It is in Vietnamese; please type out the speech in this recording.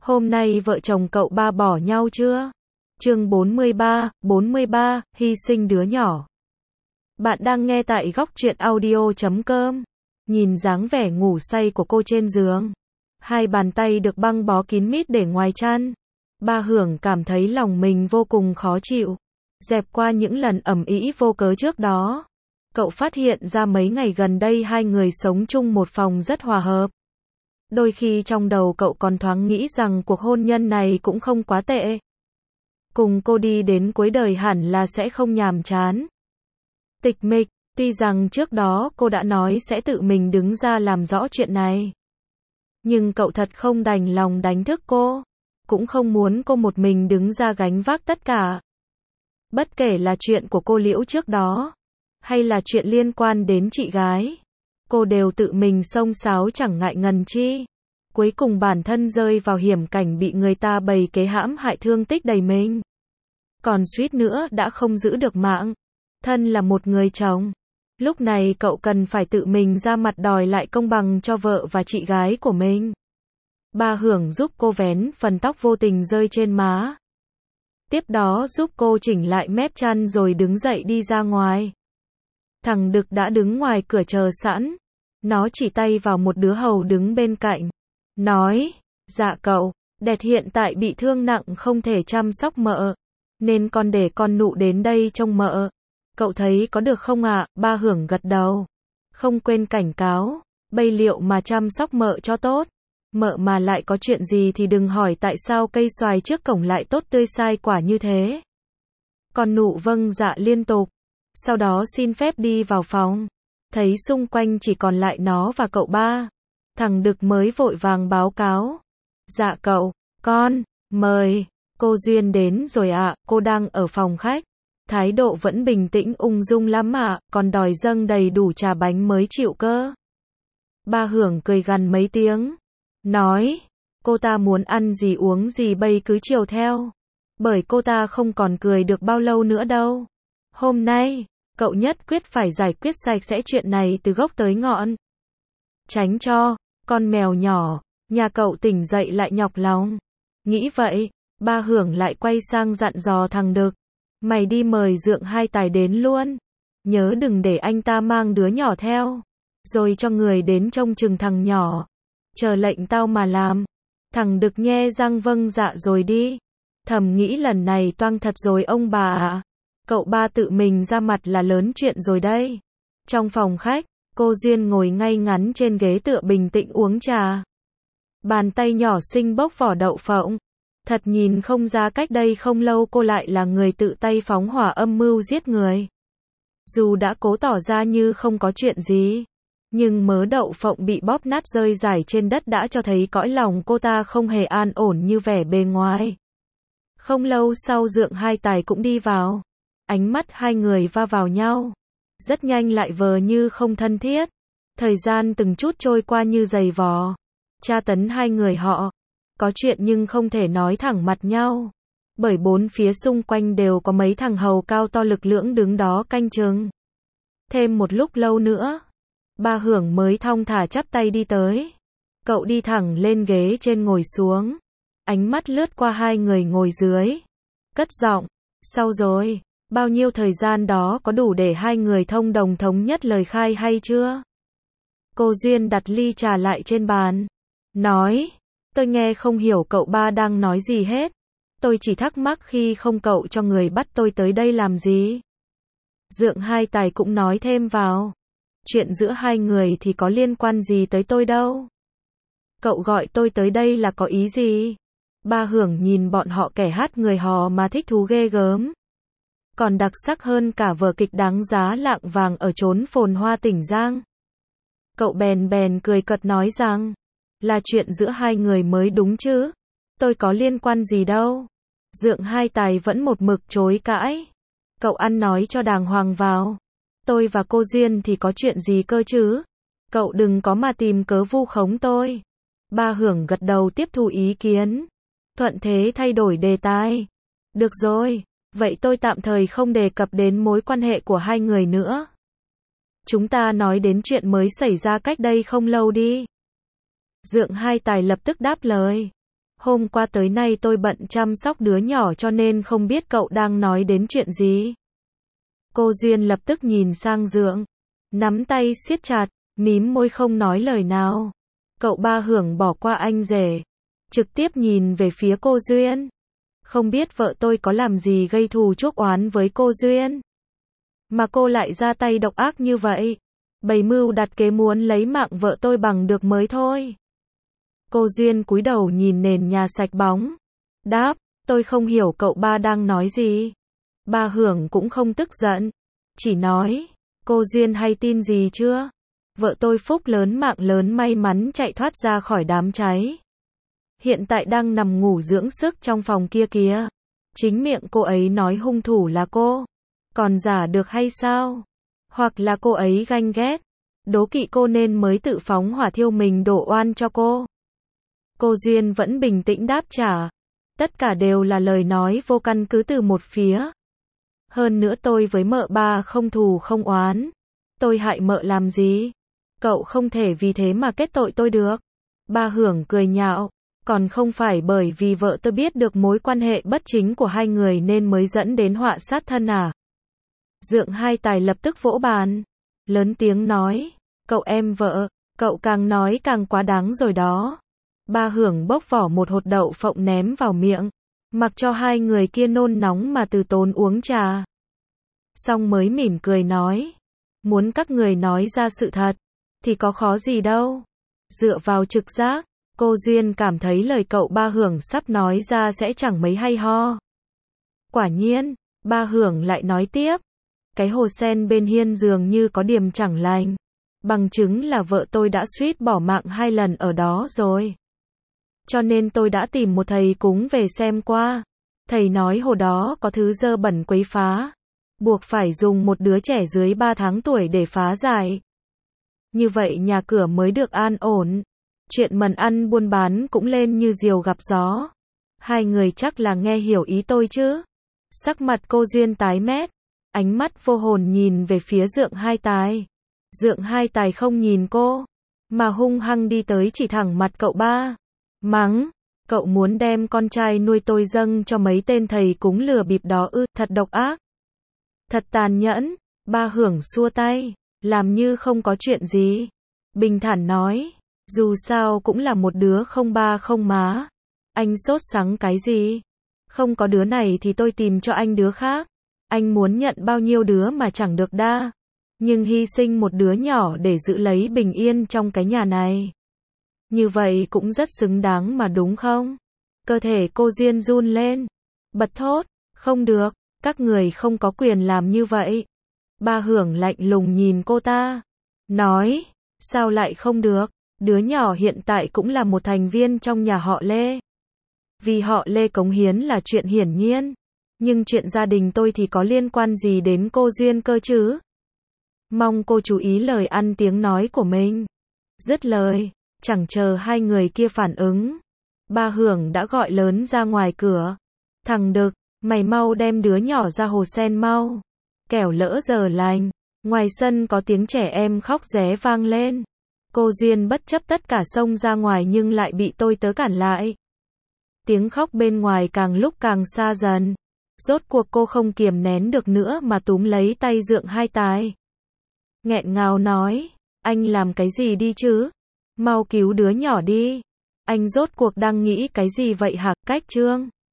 Hôm nay vợ chồng cậu ba bỏ nhau chưa? Chương 43, hy sinh đứa nhỏ. Bạn đang nghe tại góc truyện audio.com. Nhìn dáng vẻ ngủ say của cô trên giường. Hai bàn tay được băng bó kín mít để ngoài chăn. Ba Hưởng cảm thấy lòng mình vô cùng khó chịu. Dẹp qua những lần ầm ĩ vô cớ trước đó. Cậu phát hiện ra mấy ngày gần đây hai người sống chung một phòng rất hòa hợp. Đôi khi trong đầu cậu còn thoáng nghĩ rằng cuộc hôn nhân này cũng không quá tệ. Cùng cô đi đến cuối đời hẳn là sẽ không nhàm chán. Tịch mịch, tuy rằng trước đó cô đã nói sẽ tự mình đứng ra làm rõ chuyện này. Nhưng cậu thật không đành lòng đánh thức cô. Cũng không muốn cô một mình đứng ra gánh vác tất cả. Bất kể là chuyện của cô Liễu trước đó, hay là chuyện liên quan đến chị gái. Cô đều tự mình xông xáo chẳng ngại ngần chi. Cuối cùng bản thân rơi vào hiểm cảnh bị người ta bày kế hãm hại thương tích đầy mình. Còn suýt nữa đã không giữ được mạng. Thân là một người chồng. Lúc này cậu cần phải tự mình ra mặt đòi lại công bằng cho vợ và chị gái của mình. Ba Hưởng giúp cô vén phần tóc vô tình rơi trên má. Tiếp đó giúp cô chỉnh lại mép chăn rồi đứng dậy đi ra ngoài. Thằng Đực đã đứng ngoài cửa chờ sẵn. Nó chỉ tay vào một đứa hầu đứng bên cạnh. Nói, dạ cậu, Đẹt hiện tại bị thương nặng không thể chăm sóc mợ. Nên con để con Nụ đến đây trông mợ. Cậu thấy có được không ạ? Ba Hưởng gật đầu. Không quên cảnh cáo, bây liệu mà chăm sóc mợ cho tốt. Mợ mà lại có chuyện gì thì đừng hỏi tại sao cây xoài trước cổng lại tốt tươi sai quả như thế. Con Nụ vâng dạ liên tục. Sau đó xin phép đi vào phòng. Thấy xung quanh chỉ còn lại nó và cậu ba. Thằng Đực mới vội vàng báo cáo. Dạ cậu, con, mời. Cô Duyên đến rồi ạ, cô đang ở phòng khách. Thái độ vẫn bình tĩnh ung dung lắm ạ, còn đòi dâng đầy đủ trà bánh mới chịu cơ. Ba Hưởng cười gằn mấy tiếng. Nói, cô ta muốn ăn gì uống gì bây cứ chiều theo. Bởi cô ta không còn cười được bao lâu nữa đâu. Hôm nay, cậu nhất quyết phải giải quyết sạch sẽ chuyện này từ gốc tới ngọn. Tránh cho, con mèo nhỏ, nhà cậu tỉnh dậy lại nhọc lòng. Nghĩ vậy, Ba Hưởng lại quay sang dặn dò thằng Đực. Mày đi mời Dượng Hai Tài đến luôn. Nhớ đừng để anh ta mang đứa nhỏ theo. Rồi cho người đến trông chừng thằng nhỏ. Chờ lệnh tao mà làm. Thằng Đực nhe răng vâng dạ rồi đi. Thầm nghĩ lần này toang thật rồi ông bà ạ. Cậu ba tự mình ra mặt là lớn chuyện rồi đây. Trong phòng khách, cô Duyên ngồi ngay ngắn trên ghế tựa bình tĩnh uống trà. Bàn tay nhỏ xinh bốc vỏ đậu phộng. Thật nhìn không ra cách đây không lâu cô lại là người tự tay phóng hỏa âm mưu giết người. Dù đã cố tỏ ra như không có chuyện gì, nhưng mớ đậu phộng bị bóp nát rơi rải trên đất đã cho thấy cõi lòng cô ta không hề an ổn như vẻ bề ngoài. Không lâu sau Dượng Hai Tài cũng đi vào. Ánh mắt hai người va vào nhau. Rất nhanh lại vờ như không thân thiết. Thời gian từng chút trôi qua như giày vò. Tra tấn hai người họ. Có chuyện nhưng không thể nói thẳng mặt nhau. Bởi bốn phía xung quanh đều có mấy thằng hầu cao to lực lưỡng đứng đó canh chừng. Thêm một lúc lâu nữa, Ba Hưởng mới thong thả chắp tay đi tới. Cậu đi thẳng lên ghế trên ngồi xuống. Ánh mắt lướt qua hai người ngồi dưới. Cất giọng, sau rồi, bao nhiêu thời gian đó có đủ để hai người thông đồng thống nhất lời khai hay chưa? Cô Duyên đặt ly trà lại trên bàn. Nói, tôi nghe không hiểu cậu ba đang nói gì hết. Tôi chỉ thắc mắc khi không cậu cho người bắt tôi tới đây làm gì? Dượng Hai Tài cũng nói thêm vào. Chuyện giữa hai người thì có liên quan gì tới tôi đâu. Cậu gọi tôi tới đây là có ý gì? Ba Hưởng nhìn bọn họ kẻ hát người hò mà thích thú ghê gớm. Còn đặc sắc hơn cả vở kịch đáng giá lạng vàng ở chốn phồn hoa tỉnh Giang. Cậu bèn cười cợt nói rằng, là chuyện giữa hai người mới đúng chứ. Tôi có liên quan gì đâu. Dượng Hai Tài vẫn một mực chối cãi. Cậu ăn nói cho đàng hoàng vào. Tôi và cô Duyên thì có chuyện gì cơ chứ. Cậu đừng có mà tìm cớ vu khống tôi. Ba Hưởng gật đầu tiếp thu ý kiến. Thuận thế thay đổi đề tài. Được rồi, vậy tôi tạm thời không đề cập đến mối quan hệ của hai người nữa. Chúng ta nói đến chuyện mới xảy ra cách đây không lâu đi. Dượng Hai Tài lập tức đáp lời. Hôm qua tới nay tôi bận chăm sóc đứa nhỏ cho nên không biết cậu đang nói đến chuyện gì. Cô Duyên lập tức nhìn sang Dượng, nắm tay siết chặt, mím môi không nói lời nào. Cậu Ba Hưởng bỏ qua anh rể, trực tiếp nhìn về phía cô Duyên. Không biết vợ tôi có làm gì gây thù chuốc oán với cô Duyên, mà cô lại ra tay độc ác như vậy. Bày mưu đặt kế muốn lấy mạng vợ tôi bằng được mới thôi. Cô Duyên cúi đầu nhìn nền nhà sạch bóng, đáp, tôi không hiểu cậu Ba đang nói gì. Ba Hưởng cũng không tức giận, chỉ nói, cô Duyên hay tin gì chưa? Vợ tôi phúc lớn mạng lớn may mắn chạy thoát ra khỏi đám cháy. Hiện tại đang nằm ngủ dưỡng sức trong phòng kia kìa. Chính miệng cô ấy nói hung thủ là cô. Còn giả được hay sao? Hoặc là cô ấy ganh ghét, đố kỵ cô nên mới tự phóng hỏa thiêu mình đổ oan cho cô. Cô Duyên vẫn bình tĩnh đáp trả. Tất cả đều là lời nói vô căn cứ từ một phía. Hơn nữa tôi với mợ Ba không thù không oán. Tôi hại mợ làm gì? Cậu không thể vì thế mà kết tội tôi được. Ba Hưởng cười nhạo. Còn không phải bởi vì vợ tôi biết được mối quan hệ bất chính của hai người nên mới dẫn đến họa sát thân à? Dượng Hai Tài lập tức vỗ bàn, lớn tiếng nói, cậu em vợ, cậu càng nói càng quá đáng rồi đó. Ba Hưởng bốc vỏ một hột đậu phộng ném vào miệng, mặc cho hai người kia nôn nóng mà từ tốn uống trà. Xong mới mỉm cười nói, muốn các người nói ra sự thật, thì có khó gì đâu. Dựa vào trực giác, cô Duyên cảm thấy lời cậu Ba Hưởng sắp nói ra sẽ chẳng mấy hay ho. Quả nhiên, Ba Hưởng lại nói tiếp, cái hồ sen bên hiên dường như có điểm chẳng lành. Bằng chứng là vợ tôi đã suýt bỏ mạng 2 lần ở đó rồi. Cho nên tôi đã tìm một thầy cúng về xem qua. Thầy nói hồ đó có thứ dơ bẩn quấy phá, buộc phải dùng một đứa trẻ dưới 3 tháng tuổi để phá giải. Như vậy nhà cửa mới được an ổn. Chuyện mần ăn buôn bán cũng lên như diều gặp gió. Hai người chắc là nghe hiểu ý tôi chứ? Sắc mặt cô Duyên tái mét, ánh mắt vô hồn nhìn về phía Dượng Hai Tài. Dượng Hai Tài không nhìn cô, mà hung hăng đi tới chỉ thẳng mặt cậu Ba. Mắng, cậu muốn đem con trai nuôi tôi dâng cho mấy tên thầy cúng lừa bịp đó ư? Thật độc ác, thật tàn nhẫn. Ba Hưởng xua tay, làm như không có chuyện gì. Bình thản nói, dù sao cũng là một đứa không ba không má. Anh sốt sắng cái gì? Không có đứa này thì tôi tìm cho anh đứa khác. Anh muốn nhận bao nhiêu đứa mà chẳng được đa. Nhưng hy sinh một đứa nhỏ để giữ lấy bình yên trong cái nhà này. Như vậy cũng rất xứng đáng mà đúng không? Cơ thể cô Duyên run lên, bật thốt, không được, các người không có quyền làm như vậy. Ba Hưởng lạnh lùng nhìn cô ta, nói, sao lại không được? Đứa nhỏ hiện tại cũng là một thành viên trong nhà họ Lê. Vì họ Lê cống hiến là chuyện hiển nhiên. Nhưng chuyện gia đình tôi thì có liên quan gì đến cô Duyên cơ chứ? Mong cô chú ý lời ăn tiếng nói của mình. Dứt lời, chẳng chờ hai người kia phản ứng, Ba Hưởng đã gọi lớn ra ngoài cửa. Thằng Đực, mày mau đem đứa nhỏ ra hồ sen mau. Kẻo lỡ giờ lành. Ngoài sân có tiếng trẻ em khóc ré vang lên. Cô Duyên bất chấp tất cả xông ra ngoài nhưng lại bị tôi tớ cản lại. Tiếng khóc bên ngoài càng lúc càng xa dần. Rốt cuộc cô không kiềm nén được nữa mà túm lấy tay Dượng Hai Tài. Nghẹn ngào nói, anh làm cái gì đi chứ? Mau cứu đứa nhỏ đi. Anh rốt cuộc đang nghĩ cái gì vậy hả? Cách Trương